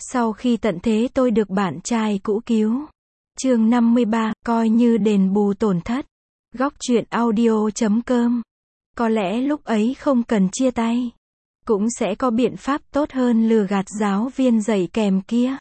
Sau khi tận thế tôi được bạn trai cũ cứu. Chương 53, coi như đền bù tổn thất. Góc truyện audio.com. Có lẽ lúc ấy không cần chia tay. Cũng sẽ có biện pháp tốt hơn lừa gạt giáo viên dạy kèm kia.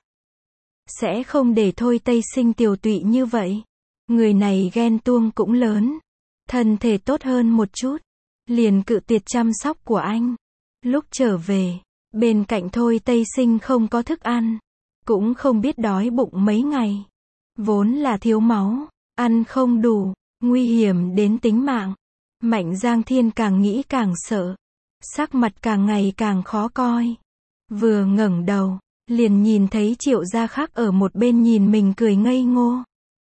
Sẽ không để Thôi Tây Sinh tiều tụy như vậy. Người này ghen tuông cũng lớn. Thân thể tốt hơn một chút. Liền cự tuyệt chăm sóc của anh. Lúc trở về, bên cạnh Thôi Tây Sinh không có thức ăn. Cũng không biết đói bụng mấy ngày. Vốn là thiếu máu, ăn không đủ, nguy hiểm đến tính mạng. Mạnh Giang Thiên càng nghĩ càng sợ. Sắc mặt càng ngày càng khó coi. Vừa ngẩng đầu, liền nhìn thấy Triệu Gia Khắc ở một bên nhìn mình cười ngây ngô.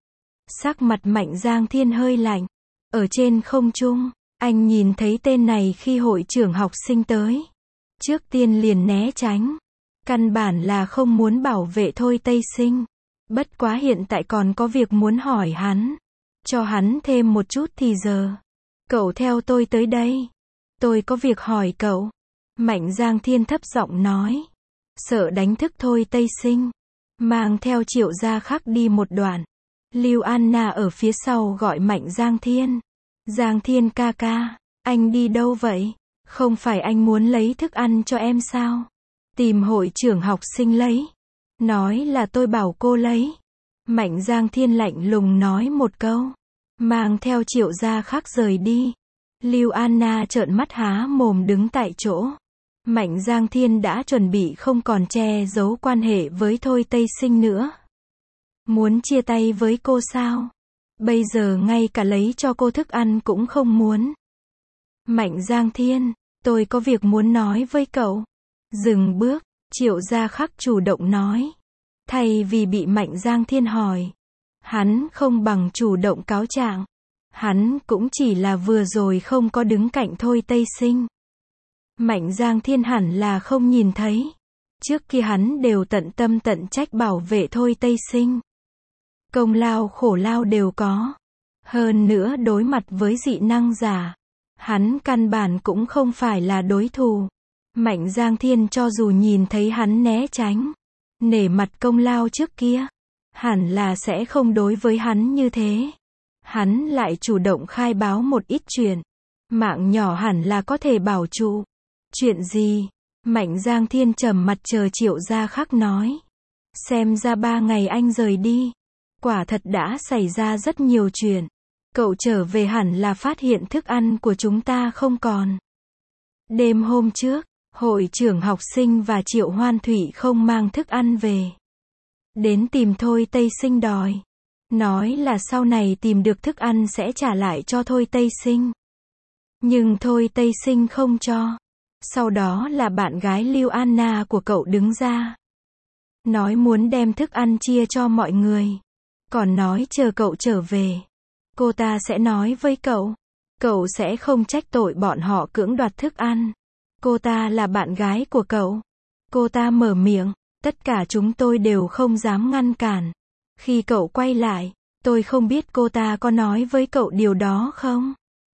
Sắc mặt Mạnh Giang Thiên hơi lạnh. Ở trên không trung, anh nhìn thấy tên này khi hội trưởng học sinh tới. Trước tiên liền né tránh. Căn bản là không muốn bảo vệ Thôi Tây Sinh. Bất quá hiện tại còn có việc muốn hỏi hắn. Cho hắn thêm một chút thì giờ. Cậu theo tôi tới đây. Tôi có việc hỏi cậu. Mạnh Giang Thiên thấp giọng nói. Sợ đánh thức Thôi Tây Sinh. Mang theo Triệu Gia Khắc đi một đoạn. Lưu Anna ở phía sau gọi Mạnh Giang Thiên. Giang Thiên ca ca, anh đi đâu vậy? Không phải anh muốn lấy thức ăn cho em sao? Tìm hội trưởng học sinh lấy. Nói là tôi bảo cô lấy. Mạnh Giang Thiên lạnh lùng nói một câu. Mang theo Triệu Gia Khắc rời đi. Lưu Anna trợn mắt há mồm đứng tại chỗ. Mạnh Giang Thiên đã chuẩn bị không còn che giấu quan hệ với Thôi Tây Sinh nữa. Muốn chia tay với cô sao? Bây giờ ngay cả lấy cho cô thức ăn cũng không muốn. Mạnh Giang Thiên, tôi có việc muốn nói với cậu. Dừng bước, Triệu Gia Khắc chủ động nói. Thay vì bị Mạnh Giang Thiên hỏi, hắn không bằng chủ động cáo trạng. Hắn cũng chỉ là vừa rồi không có đứng cạnh Thôi Tây Sinh. Mạnh Giang Thiên hẳn là không nhìn thấy. Trước kia hắn đều tận tâm tận trách bảo vệ Thôi Tây Sinh. Công lao khổ lao đều có. Hơn nữa đối mặt với dị năng giả, hắn căn bản cũng không phải là đối thủ. Mạnh Giang Thiên cho dù nhìn thấy hắn né tránh, nể mặt công lao trước kia, hẳn là sẽ không đối với hắn như thế. Hắn lại chủ động khai báo một ít chuyện. Mạng nhỏ hẳn là có thể bảo trụ. Chuyện gì? Mạnh Giang Thiên trầm mặt chờ Triệu Gia Khắc nói. Xem ra 3 ngày anh rời đi. Quả thật đã xảy ra rất nhiều chuyện. Cậu trở về hẳn là phát hiện thức ăn của chúng ta không còn. Đêm hôm trước, hội trưởng học sinh và Triệu Hoan Thủy không mang thức ăn về. Đến tìm Thôi Tây Sinh đòi. Nói là sau này tìm được thức ăn sẽ trả lại cho Thôi Tây Sinh. Nhưng Thôi Tây Sinh không cho. Sau đó là bạn gái Lưu Anna của cậu đứng ra. Nói muốn đem thức ăn chia cho mọi người. Còn nói chờ cậu trở về. Cô ta sẽ nói với cậu. Cậu sẽ không trách tội bọn họ cưỡng đoạt thức ăn. Cô ta là bạn gái của cậu. Cô ta mở miệng. Tất cả chúng tôi đều không dám ngăn cản. Khi cậu quay lại, tôi không biết cô ta có nói với cậu điều đó không?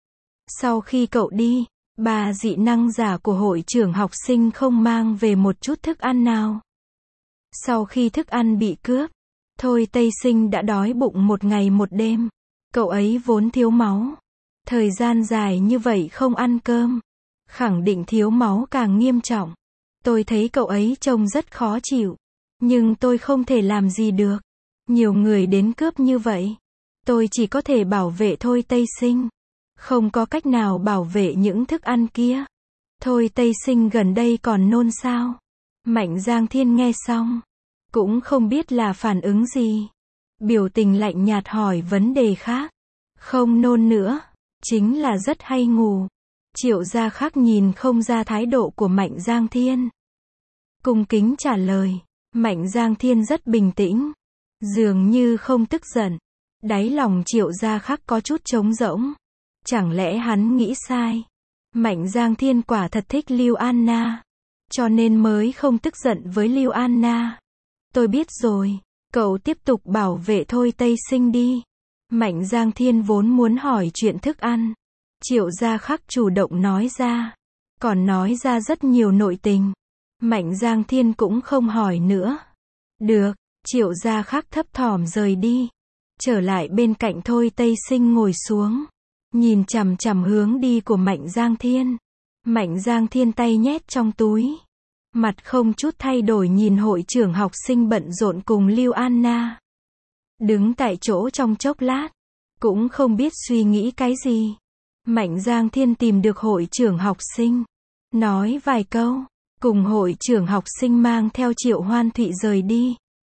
Sau khi cậu đi, 3 dị năng giả của hội trưởng học sinh không mang về một chút thức ăn nào. Sau khi thức ăn bị cướp, Thôi Tây Sinh đã đói bụng một ngày một đêm. Cậu ấy vốn thiếu máu. Thời gian dài như vậy không ăn cơm. Khẳng định thiếu máu càng nghiêm trọng. Tôi thấy cậu ấy trông rất khó chịu. Nhưng tôi không thể làm gì được. Nhiều người đến cướp như vậy. Tôi chỉ có thể bảo vệ Thôi Tây Sinh. Không có cách nào bảo vệ những thức ăn kia. Thôi Tây Sinh gần đây còn nôn sao? Mạnh Giang Thiên nghe xong. Cũng không biết là phản ứng gì. Biểu tình lạnh nhạt hỏi vấn đề khác. Không nôn nữa. Chính là rất hay ngủ. Triệu Gia Khắc nhìn không ra thái độ của Mạnh Giang Thiên. Cung kính trả lời. Mạnh Giang Thiên rất bình tĩnh. Dường như không tức giận. Đáy lòng Triệu Gia Khắc có chút trống rỗng. Chẳng lẽ hắn nghĩ sai? Mạnh Giang Thiên quả thật thích Lưu Anna. Cho nên mới không tức giận với Lưu Anna. Tôi biết rồi. Cậu tiếp tục bảo vệ Thôi Tây Sinh đi. Mạnh Giang Thiên vốn muốn hỏi chuyện thức ăn. Triệu Gia Khắc chủ động nói ra. Còn nói ra rất nhiều nội tình. Mạnh Giang Thiên cũng không hỏi nữa. Được, Triệu Gia Khắc thấp thỏm rời đi. Trở lại bên cạnh Thôi Tây Sinh ngồi xuống. Nhìn chằm chằm hướng đi của Mạnh Giang Thiên. Mạnh Giang Thiên tay nhét trong túi. Mặt không chút thay đổi nhìn hội trưởng học sinh bận rộn cùng Lưu Anna. Đứng tại chỗ trong chốc lát. Cũng không biết suy nghĩ cái gì. Mạnh Giang Thiên tìm được hội trưởng học sinh. Nói vài câu. Cùng hội trưởng học sinh mang theo Triệu Hoan Thụy rời đi.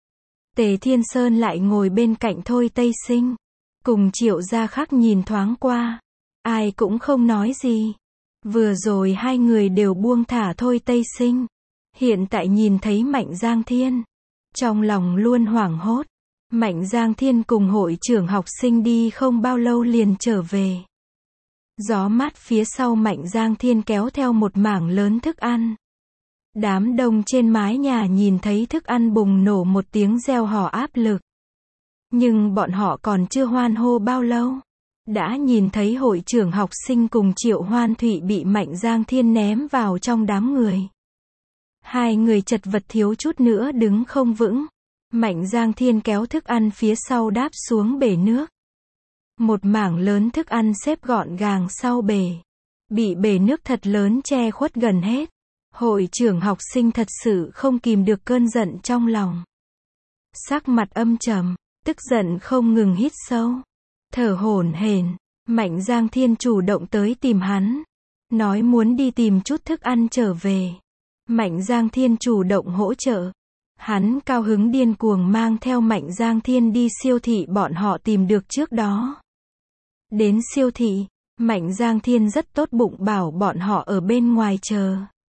Tề Thiên Sơn lại ngồi bên cạnh Thôi Tây Sinh. Cùng Triệu Gia Khắc nhìn thoáng qua. Ai cũng không nói gì. Vừa rồi hai người đều buông thả Thôi Tây Sinh. Hiện tại nhìn thấy Mạnh Giang Thiên. Trong lòng luôn hoảng hốt. Mạnh Giang Thiên cùng hội trưởng học sinh đi không bao lâu liền trở về. Gió mát phía sau Mạnh Giang Thiên kéo theo một mảng lớn thức ăn. Đám đông trên mái nhà nhìn thấy thức ăn bùng nổ một tiếng reo hò áp lực. Nhưng bọn họ còn chưa hoan hô bao lâu. Đã nhìn thấy hội trưởng học sinh cùng Triệu Hoan Thụy bị Mạnh Giang Thiên ném vào trong đám người. Hai người chật vật thiếu chút nữa đứng không vững. Mạnh Giang Thiên kéo thức ăn phía sau đáp xuống bể nước. Một mảng lớn thức ăn xếp gọn gàng sau bể. Bị bể nước thật lớn che khuất gần hết. Hội trưởng học sinh thật sự không kìm được cơn giận trong lòng. Sắc mặt âm trầm, tức giận không ngừng hít sâu. Thở hổn hển. Mạnh Giang Thiên chủ động tới tìm hắn. Nói muốn đi tìm chút thức ăn trở về. Mạnh Giang Thiên chủ động hỗ trợ. Hắn cao hứng điên cuồng mang theo Mạnh Giang Thiên đi siêu thị bọn họ tìm được trước đó. Đến siêu thị, Mạnh Giang Thiên rất tốt bụng bảo bọn họ ở bên ngoài chờ.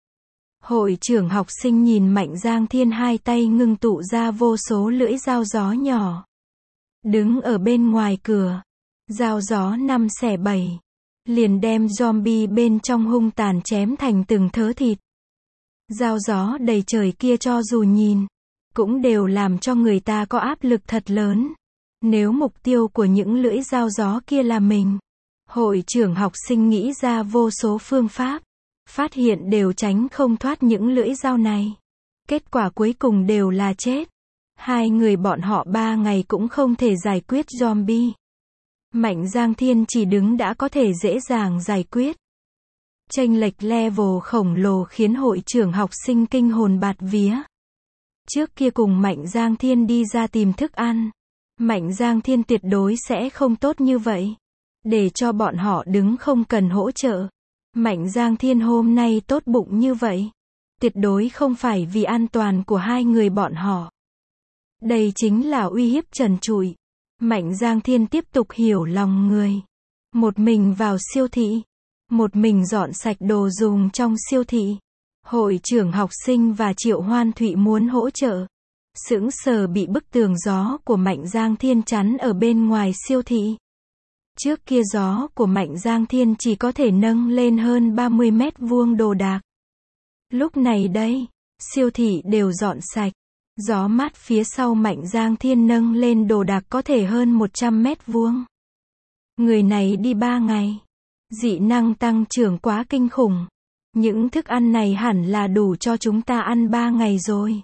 Hội trưởng học sinh nhìn Mạnh Giang Thiên hai tay ngưng tụ ra vô số lưỡi dao gió nhỏ. Đứng ở bên ngoài cửa. Dao gió 5x7. Liền đem zombie bên trong hung tàn chém thành từng thớ thịt. Dao gió đầy trời kia cho dù nhìn. Cũng đều làm cho người ta có áp lực thật lớn. Nếu mục tiêu của những lưỡi dao gió kia là mình. Hội trưởng học sinh nghĩ ra vô số phương pháp. Phát hiện đều tránh không thoát những lưỡi dao này. Kết quả cuối cùng đều là chết. Hai người bọn họ 3 ngày cũng không thể giải quyết zombie. Mạnh Giang Thiên chỉ đứng đã có thể dễ dàng giải quyết. Chênh lệch level khổng lồ khiến hội trưởng học sinh kinh hồn bạt vía. Trước kia cùng Mạnh Giang Thiên đi ra tìm thức ăn. Mạnh Giang Thiên tuyệt đối sẽ không tốt như vậy. Để cho bọn họ đứng không cần hỗ trợ. Mạnh Giang Thiên hôm nay tốt bụng như vậy. Tuyệt đối không phải vì an toàn của hai người bọn họ. Đây chính là uy hiếp trần trụi. Mạnh Giang Thiên tiếp tục hiểu lòng người. Một mình vào siêu thị. Một mình dọn sạch đồ dùng trong siêu thị. Hội trưởng học sinh và Triệu Hoan Thụy muốn hỗ trợ. Sững sờ bị bức tường gió của Mạnh Giang Thiên chắn ở bên ngoài siêu thị. Trước kia gió của Mạnh Giang Thiên chỉ có thể nâng lên hơn 30 mét vuông đồ đạc. Lúc này đây, siêu thị đều dọn sạch. Gió mát phía sau Mạnh Giang Thiên nâng lên đồ đạc có thể hơn 100 mét vuông. Người này đi 3 ngày. Dị năng tăng trưởng quá kinh khủng. Những thức ăn này hẳn là đủ cho chúng ta ăn 3 ngày rồi.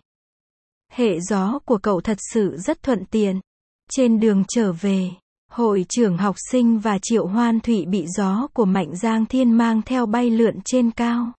Hệ gió của cậu thật sự rất thuận tiện. Trên đường trở về, hội trưởng học sinh và Triệu Hoan Thụy bị gió của Mạnh Giang Thiên mang theo bay lượn trên cao.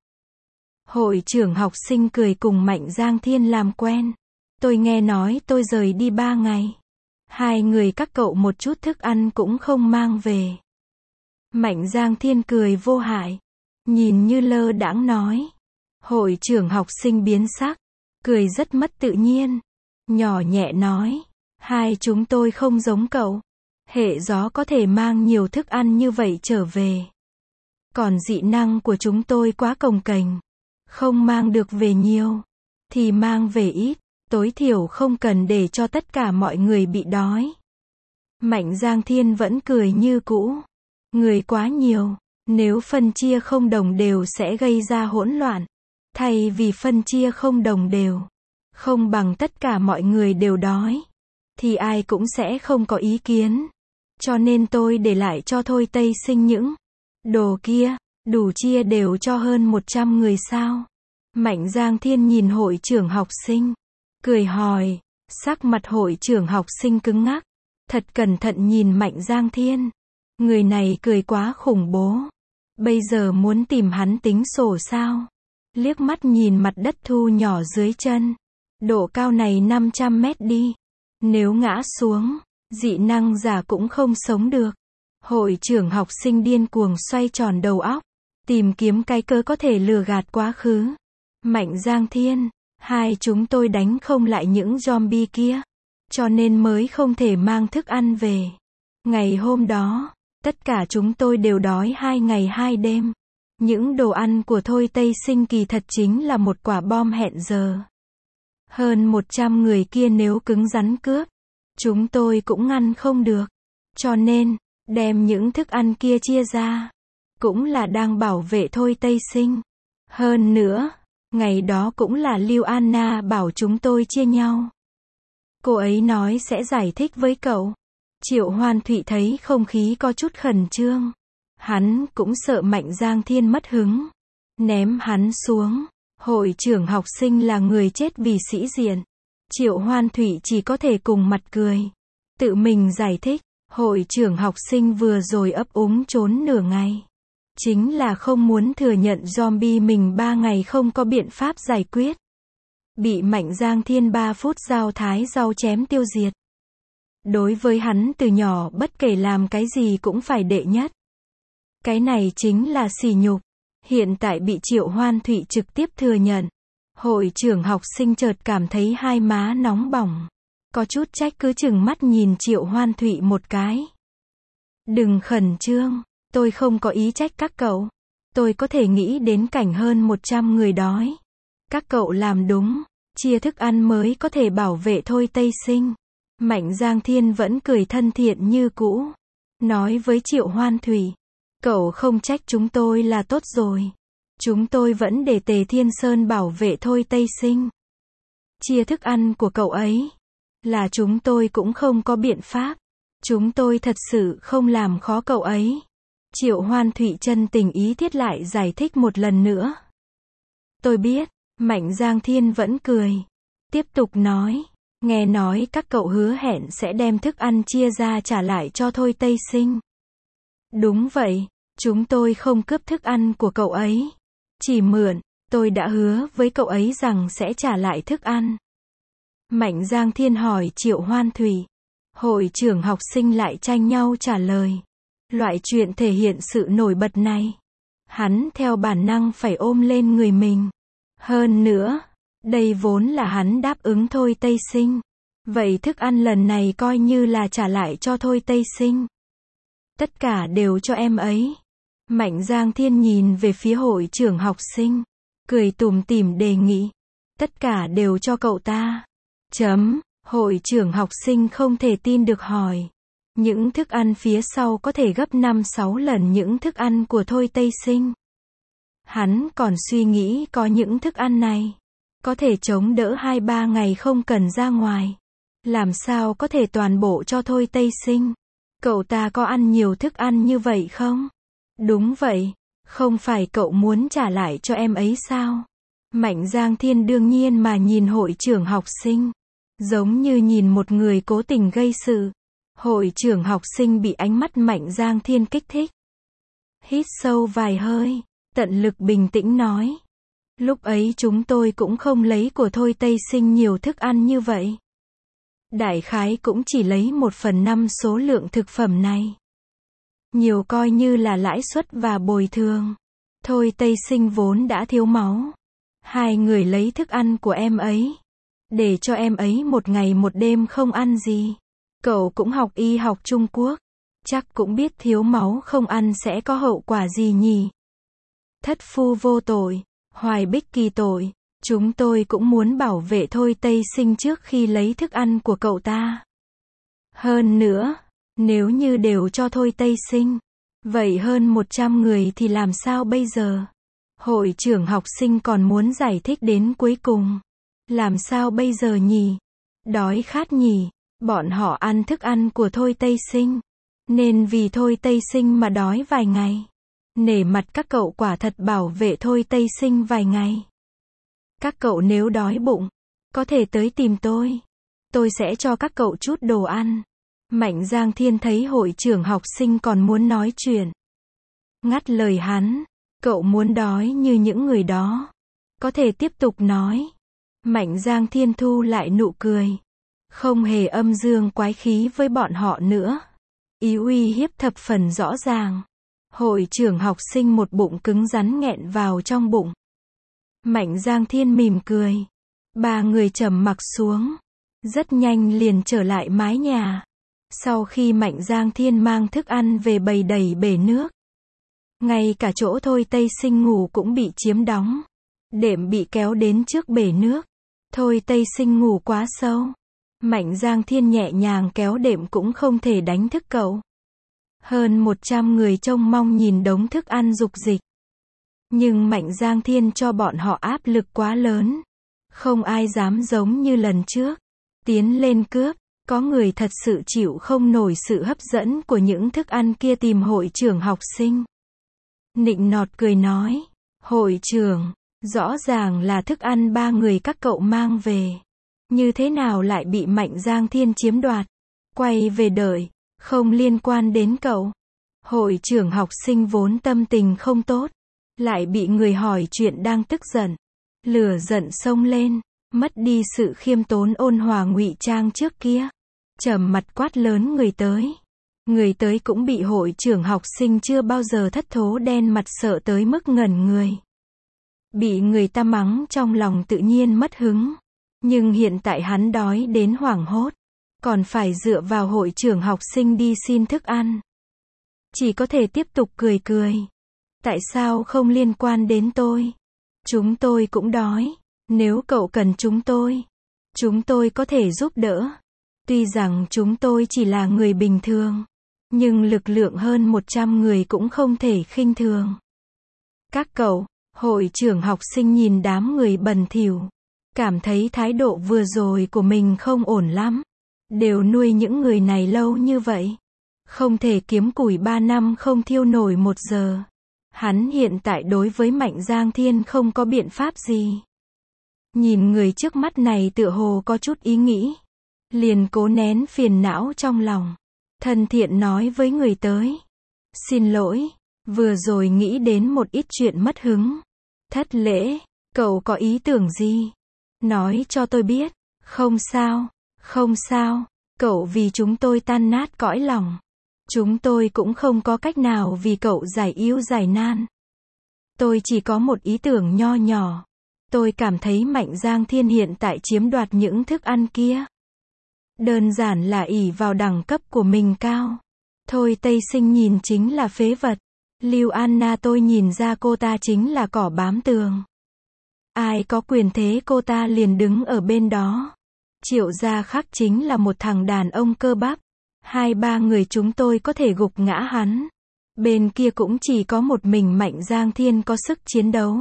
Hội trưởng học sinh cười cùng Mạnh Giang Thiên làm quen. Tôi nghe nói tôi rời đi 3 ngày. Hai người các cậu một chút thức ăn cũng không mang về. Mạnh Giang Thiên cười vô hại. Nhìn như lơ đãng nói. Hội trưởng học sinh biến sắc. Cười rất mất tự nhiên. Nhỏ nhẹ nói. Hai chúng tôi không giống cậu. Hệ gió có thể mang nhiều thức ăn như vậy trở về. Còn dị năng của chúng tôi quá cồng kềnh. Không mang được về nhiều. Thì mang về ít. Tối thiểu không cần để cho tất cả mọi người bị đói. Mạnh Giang Thiên vẫn cười như cũ. Người quá nhiều. Nếu phân chia không đồng đều sẽ gây ra hỗn loạn. Thay vì phân chia không đồng đều. Không bằng tất cả mọi người đều đói. Thì ai cũng sẽ không có ý kiến. Cho nên tôi để lại cho Thôi Tây Sinh những đồ kia. Đủ chia đều cho hơn 100 người sao. Mạnh Giang Thiên nhìn hội trưởng học sinh, cười hỏi, sắc mặt hội trưởng học sinh cứng ngắc, thật cẩn thận nhìn Mạnh Giang Thiên. Người này cười quá khủng bố. Bây giờ muốn tìm hắn tính sổ sao? Liếc mắt nhìn mặt đất thu nhỏ dưới chân. Độ cao này 500 mét đi. Nếu ngã xuống, dị năng giả cũng không sống được. Hội trưởng học sinh điên cuồng xoay tròn đầu óc, tìm kiếm cái cớ có thể lừa gạt quá khứ. Mạnh Giang Thiên, hai chúng tôi đánh không lại những zombie kia, cho nên mới không thể mang thức ăn về. Ngày hôm đó, tất cả chúng tôi đều đói 2 ngày 2 đêm. Những đồ ăn của Thôi Tây Sinh kỳ thật chính là một quả bom hẹn giờ. Hơn 100 người kia nếu cứng rắn cướp, chúng tôi cũng ngăn không được. Cho nên, đem những thức ăn kia chia ra, cũng là đang bảo vệ Thôi Tây Sinh. Hơn nữa, ngày đó cũng là Lưu Anna bảo chúng tôi chia nhau. Cô ấy nói sẽ giải thích với cậu. Triệu Hoan Thụy thấy không khí có chút khẩn trương. Hắn cũng sợ Mạnh Giang Thiên mất hứng. Ném hắn xuống. Hội trưởng học sinh là người chết vì sĩ diện. Triệu Hoan Thụy chỉ có thể cùng mặt cười. Tự mình giải thích. Hội trưởng học sinh vừa rồi ấp úng trốn nửa ngày. Chính là không muốn thừa nhận zombie mình 3 ngày không có biện pháp giải quyết. Bị Mạnh Giang Thiên 3 phút dao thái rau chém tiêu diệt. Đối với hắn từ nhỏ bất kể làm cái gì cũng phải đệ nhất. Cái này chính là sỉ nhục. Hiện tại bị Triệu Hoan Thụy trực tiếp thừa nhận. Hội trưởng học sinh chợt cảm thấy hai má nóng bỏng. Có chút trách cứ chừng mắt nhìn Triệu Hoan Thụy một cái. Đừng khẩn trương, tôi không có ý trách các cậu. Tôi có thể nghĩ đến cảnh hơn 100 người đói. Các cậu làm đúng, chia thức ăn mới có thể bảo vệ Thôi Tây Sinh. Mạnh Giang Thiên vẫn cười thân thiện như cũ. Nói với Triệu Hoan Thụy, cậu không trách chúng tôi là tốt rồi. Chúng tôi vẫn để Tề Thiên Sơn bảo vệ Thôi Tây Sinh. Chia thức ăn của cậu ấy, là chúng tôi cũng không có biện pháp. Chúng tôi thật sự không làm khó cậu ấy. Triệu Hoan Thụy chân tình ý thiết lại giải thích một lần nữa. Tôi biết, Mạnh Giang Thiên vẫn cười. Tiếp tục nói, nghe nói các cậu hứa hẹn sẽ đem thức ăn chia ra trả lại cho Thôi Tây Sinh. Đúng vậy, chúng tôi không cướp thức ăn của cậu ấy. Chỉ mượn, tôi đã hứa với cậu ấy rằng sẽ trả lại thức ăn. Mạnh Giang Thiên hỏi Triệu Hoan Thụy. Hội trưởng học sinh lại tranh nhau trả lời. Loại chuyện thể hiện sự nổi bật này, hắn theo bản năng phải ôm lên người mình. Hơn nữa, đây vốn là hắn đáp ứng Thôi Tây Sinh. Vậy thức ăn lần này coi như là trả lại cho Thôi Tây Sinh. Tất cả đều cho em ấy. Mạnh Giang Thiên nhìn về phía hội trưởng học sinh, cười tủm tỉm đề nghị. Tất cả đều cho cậu ta. Hội trưởng học sinh không thể tin được hỏi. Những thức ăn phía sau có thể gấp 5-6 lần những thức ăn của Thôi Tây Sinh. Hắn còn suy nghĩ có những thức ăn này có thể chống đỡ 2-3 ngày không cần ra ngoài. Làm sao có thể toàn bộ cho Thôi Tây Sinh? Cậu ta có ăn nhiều thức ăn như vậy không? Đúng vậy, không phải cậu muốn trả lại cho em ấy sao? Mạnh Giang Thiên đương nhiên mà nhìn hội trưởng học sinh, giống như nhìn một người cố tình gây sự. Hội trưởng học sinh bị ánh mắt Mạnh Giang Thiên kích thích. Hít sâu vài hơi, tận lực bình tĩnh nói. Lúc ấy chúng tôi cũng không lấy của Thôi Tây Sinh nhiều thức ăn như vậy. Đại khái cũng chỉ lấy 1/5 số lượng thực phẩm này. Nhiều coi như là lãi suất và bồi thường. Thôi Tây Sinh vốn đã thiếu máu. Hai người lấy thức ăn của em ấy, để cho em ấy 1 ngày 1 đêm không ăn gì. Cậu cũng học y học Trung Quốc, chắc cũng biết thiếu máu không ăn sẽ có hậu quả gì nhỉ? Thất phu vô tội, Hoài Bích kỳ tội. Chúng tôi cũng muốn bảo vệ Thôi Tây Sinh trước khi lấy thức ăn của cậu ta. Hơn nữa, nếu như đều cho Thôi Tây Sinh, vậy hơn 100 người thì làm sao bây giờ? Hội trưởng học sinh còn muốn giải thích đến cuối cùng. Làm sao bây giờ nhỉ? Đói khát nhỉ? Bọn họ ăn thức ăn của Thôi Tây Sinh, nên vì Thôi Tây Sinh mà đói vài ngày. Nể mặt các cậu quả thật bảo vệ Thôi Tây Sinh vài ngày. Các cậu nếu đói bụng, có thể tới tìm tôi. Tôi sẽ cho các cậu chút đồ ăn. Mạnh Giang Thiên thấy hội trưởng học sinh còn muốn nói chuyện. Ngắt lời hắn. Cậu muốn đói như những người đó. Có thể tiếp tục nói. Mạnh Giang Thiên thu lại nụ cười. Không hề âm dương quái khí với bọn họ nữa. Ý uy hiếp thập phần rõ ràng. Hội trưởng học sinh một bụng cứng rắn nghẹn vào trong bụng. Mạnh Giang Thiên mỉm cười. Ba người trầm mặc xuống. Rất nhanh liền trở lại mái nhà. Sau khi Mạnh Giang Thiên mang thức ăn về bày đầy bể nước. Ngay cả chỗ Thôi Tây Sinh ngủ cũng bị chiếm đóng. Đệm bị kéo đến trước bể nước. Thôi Tây Sinh ngủ quá sâu. Mạnh Giang Thiên nhẹ nhàng kéo đệm cũng không thể đánh thức cậu. Hơn 100 người trông mong nhìn đống thức ăn rục rịch. Nhưng Mạnh Giang Thiên cho bọn họ áp lực quá lớn. Không ai dám giống như lần trước. Tiến lên cướp. Có người thật sự chịu không nổi sự hấp dẫn của những thức ăn kia tìm hội trưởng học sinh. Nịnh nọt cười nói. Hội trưởng, rõ ràng là thức ăn ba người các cậu mang về. Như thế nào lại bị Mạnh Giang Thiên chiếm đoạt? Quay về đợi, không liên quan đến cậu. Hội trưởng học sinh vốn tâm tình không tốt. Lại bị người hỏi chuyện đang tức giận. Lửa giận xông lên. Mất đi sự khiêm tốn ôn hòa ngụy trang trước kia. Trầm mặt quát lớn người tới. Người tới cũng bị hội trưởng học sinh chưa bao giờ thất thố đen mặt sợ tới mức ngẩn người. Bị người ta mắng trong lòng tự nhiên mất hứng. Nhưng hiện tại hắn đói đến hoảng hốt. Còn phải dựa vào hội trưởng học sinh đi xin thức ăn. Chỉ có thể tiếp tục cười cười. Tại sao không liên quan đến tôi? Chúng tôi cũng đói. Nếu cậu cần chúng tôi có thể giúp đỡ. Tuy rằng chúng tôi chỉ là người bình thường. Nhưng lực lượng hơn 100 người cũng không thể khinh thường. Các cậu, hội trưởng học sinh nhìn đám người bẩn thỉu. Cảm thấy thái độ vừa rồi của mình không ổn lắm. Đều nuôi những người này lâu như vậy. Không thể kiếm củi 3 năm không thiêu nổi 1 giờ. Hắn hiện tại đối với Mạnh Giang Thiên không có biện pháp gì. Nhìn người trước mắt này tựa hồ có chút ý nghĩ. Liền cố nén phiền não trong lòng. Thân thiện nói với người tới. Xin lỗi, vừa rồi nghĩ đến một ít chuyện mất hứng. Thất lễ, cậu có ý tưởng gì? Nói cho tôi biết. Không sao, cậu vì chúng tôi tan nát cõi lòng. Chúng tôi cũng không có cách nào vì cậu giải yếu giải nan. Tôi chỉ có một ý tưởng nho nhỏ. Tôi cảm thấy Mạnh Giang Thiên hiện tại chiếm đoạt những thức ăn kia. Đơn giản là ỷ vào đẳng cấp của mình cao. Thôi Tây Sinh nhìn chính là phế vật. Lưu Anna tôi nhìn ra cô ta chính là cỏ bám tường. Ai có quyền thế cô ta liền đứng ở bên đó. Triệu Gia Khắc chính là một thằng đàn ông cơ bắp. 2-3 người chúng tôi có thể gục ngã hắn. Bên kia cũng chỉ có một mình Mạnh Giang Thiên có sức chiến đấu.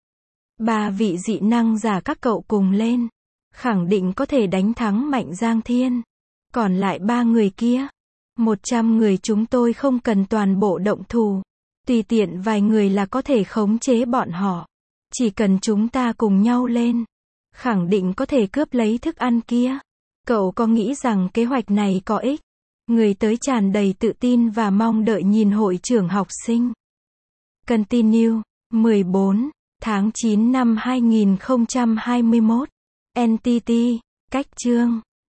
3 vị dị năng giả các cậu cùng lên. Khẳng định có thể đánh thắng Mạnh Giang Thiên. Còn lại 3 người kia. 100 người chúng tôi không cần toàn bộ động thủ. Tùy tiện vài người là có thể khống chế bọn họ. Chỉ cần chúng ta cùng nhau lên. Khẳng định có thể cướp lấy thức ăn kia. Cậu có nghĩ rằng kế hoạch này có ích? Người tới tràn đầy tự tin và mong đợi nhìn hội trưởng học sinh. Continue. 14 tháng 9 năm 2021. NTT. Cách chương.